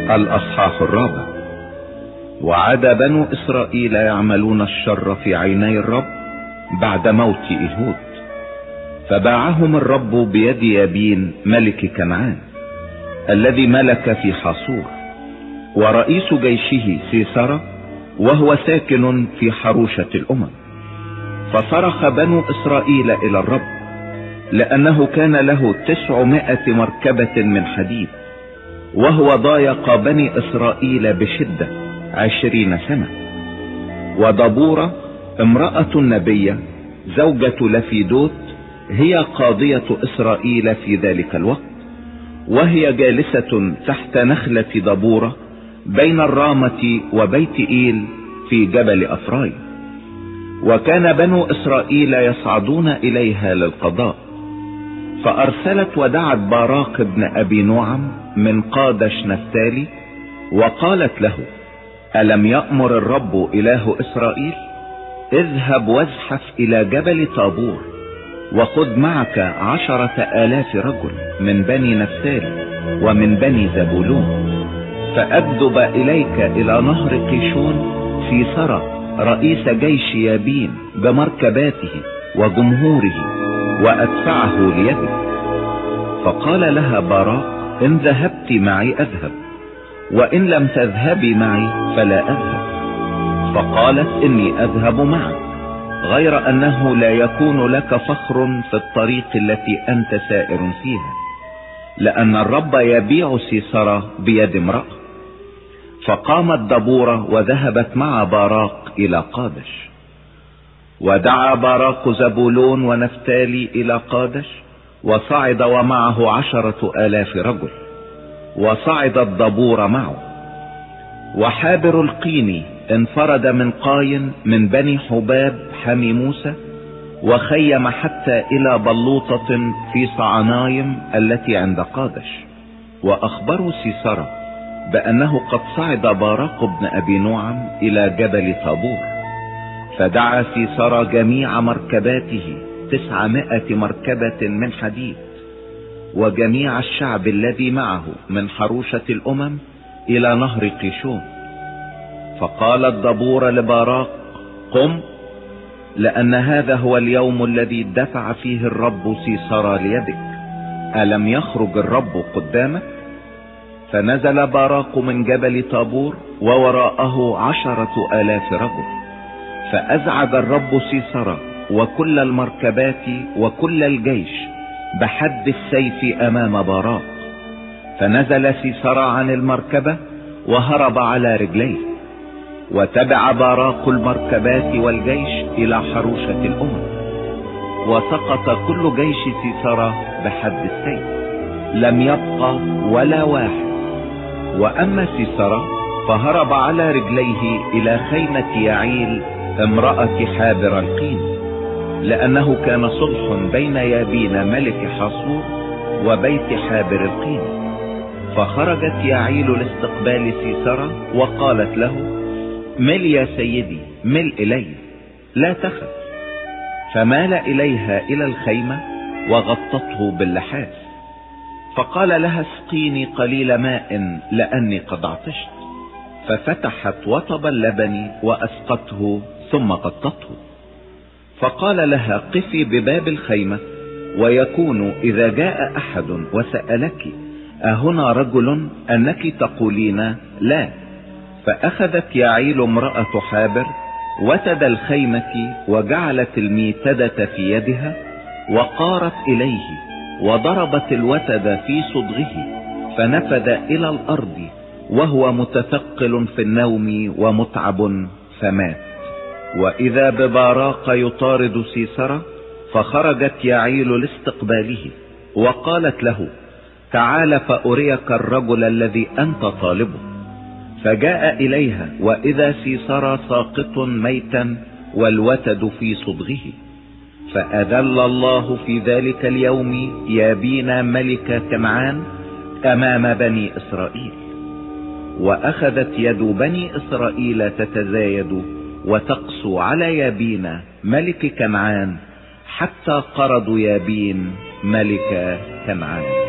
الأصحاح الرابع. وعاد بنو إسرائيل يعملون الشر في عيني الرب بعد موت إيهود، فباعهم الرب بيد يابين ملك كنعان الذي ملك في حاصور، ورئيس جيشه سيسرا، وهو ساكن في حروشة الأمم. فصرخ بنو إسرائيل إلى الرب، لأنه كان له 900 مركبة من حديد، وهو ضايق بني إسرائيل بشدة 20 سنة. ودبورة امرأة النبية زوجة لفيدوت هي قاضية إسرائيل في ذلك الوقت، وهي جالسة تحت نخلة دبورة بين الرامة وبيت إيل في جبل أفرايم. وكان بنو إسرائيل يصعدون إليها للقضاء، فأرسلت ودعت باراق بن أبي نعم من قادش نفتالي، وقالت له: ألم يأمر الرب إله إسرائيل؟ اذهب وازحف إلى جبل طابور، وخذ معك 10,000 رجل من بني نفتالي ومن بني زبولون، فأجذب إليك إلى نهر قيشون سيسرا رئيس جيش يابين بمركباته وجمهوره، وأدفعه ليدك. فقال لها باراق: إن ذهبت معي أذهب، وإن لم تذهبي معي فلا أذهب. فقالت: إني أذهب معك، غير أنه لا يكون لك فخر في الطريق التي أنت سائر فيها، لأن الرب يبيع سيسرا بيد امرأة. فقامت دبورة وذهبت مع باراق إلى قادش. ودعا باراق زبولون ونفتالي إلى قادش، وصعد ومعه 10,000 رجل، وصعدت دبورة معه. وحابر القيني انفرد من قاين من بني حباب حمي موسى، وخيم حتى إلى بلوطة في صعنايم التي عند قادش. وأخبروا سيسرا بأنه قد صعد باراق بن أبي نعم إلى جبل طابور. فدعا سيسرا جميع مركباته 900 مركبة من حديد، وجميع الشعب الذي معه من حروشة الأمم إلى نهر قيشون. فقالت دبورة لباراق: قم، لأن هذا هو اليوم الذي دفع فيه الرب سيسرا ليدك، ألم يخرج الرب قدامك؟ فنزل باراق من جبل طابور ووراءه 10,000 رجل، فأزعج الرب سيسرا وكل المركبات وكل الجيش بحد السيف أمام باراق. فنزل سيسرا عن المركبة وهرب على رجليه، وتبع باراق المركبات والجيش إلى حروشة الأمم، وسقط كل جيش سيسرا بحد السيف، لم يبقى ولا واحد. وأما سيسرا فهرب على رجليه إلى خيمة يعيل امرأة حابر القين، لأنه كان صلح بين يابين ملك حاصور وبيت حابر القين. فخرجت يعيل لاستقبال سيسرا وقالت له: مل يا سيدي، مل إلي، لا تخف. فمال إليها إلى الخيمة وغطته باللحاف. فقال لها: اسقيني قليل ماء لأني قد عطشت. ففتحت وطب اللبن وأسقته ثم غطته. فقال لها: قفي بباب الخيمة، ويكون إذا جاء أحد وسألك: أهنا رجل؟ أنك تقولين لا. فأخذت يعيل امرأة حابر وتد الخيمة، وجعلت الميتدة في يدها، وقارت إليه وضربت الوتد في صدغه، فنفذ إلى الأرض وهو متثقل في النوم ومتعب، فمات. وإذا بباراق يطارد سيسرا، فخرجت يعيل لاستقباله وقالت له: تعال فأريك الرجل الذي أنت طالبه. فجاء إليها، وإذا سيسرا ساقط ميتا والوتد في صدغه. فأذل الله في ذلك اليوم يابين ملك كنعان أمام بني إسرائيل. وأخذت يد بني إسرائيل تتزايد وتقسو على يابين ملك كنعان، حتى قرضوا يابين ملك كنعان.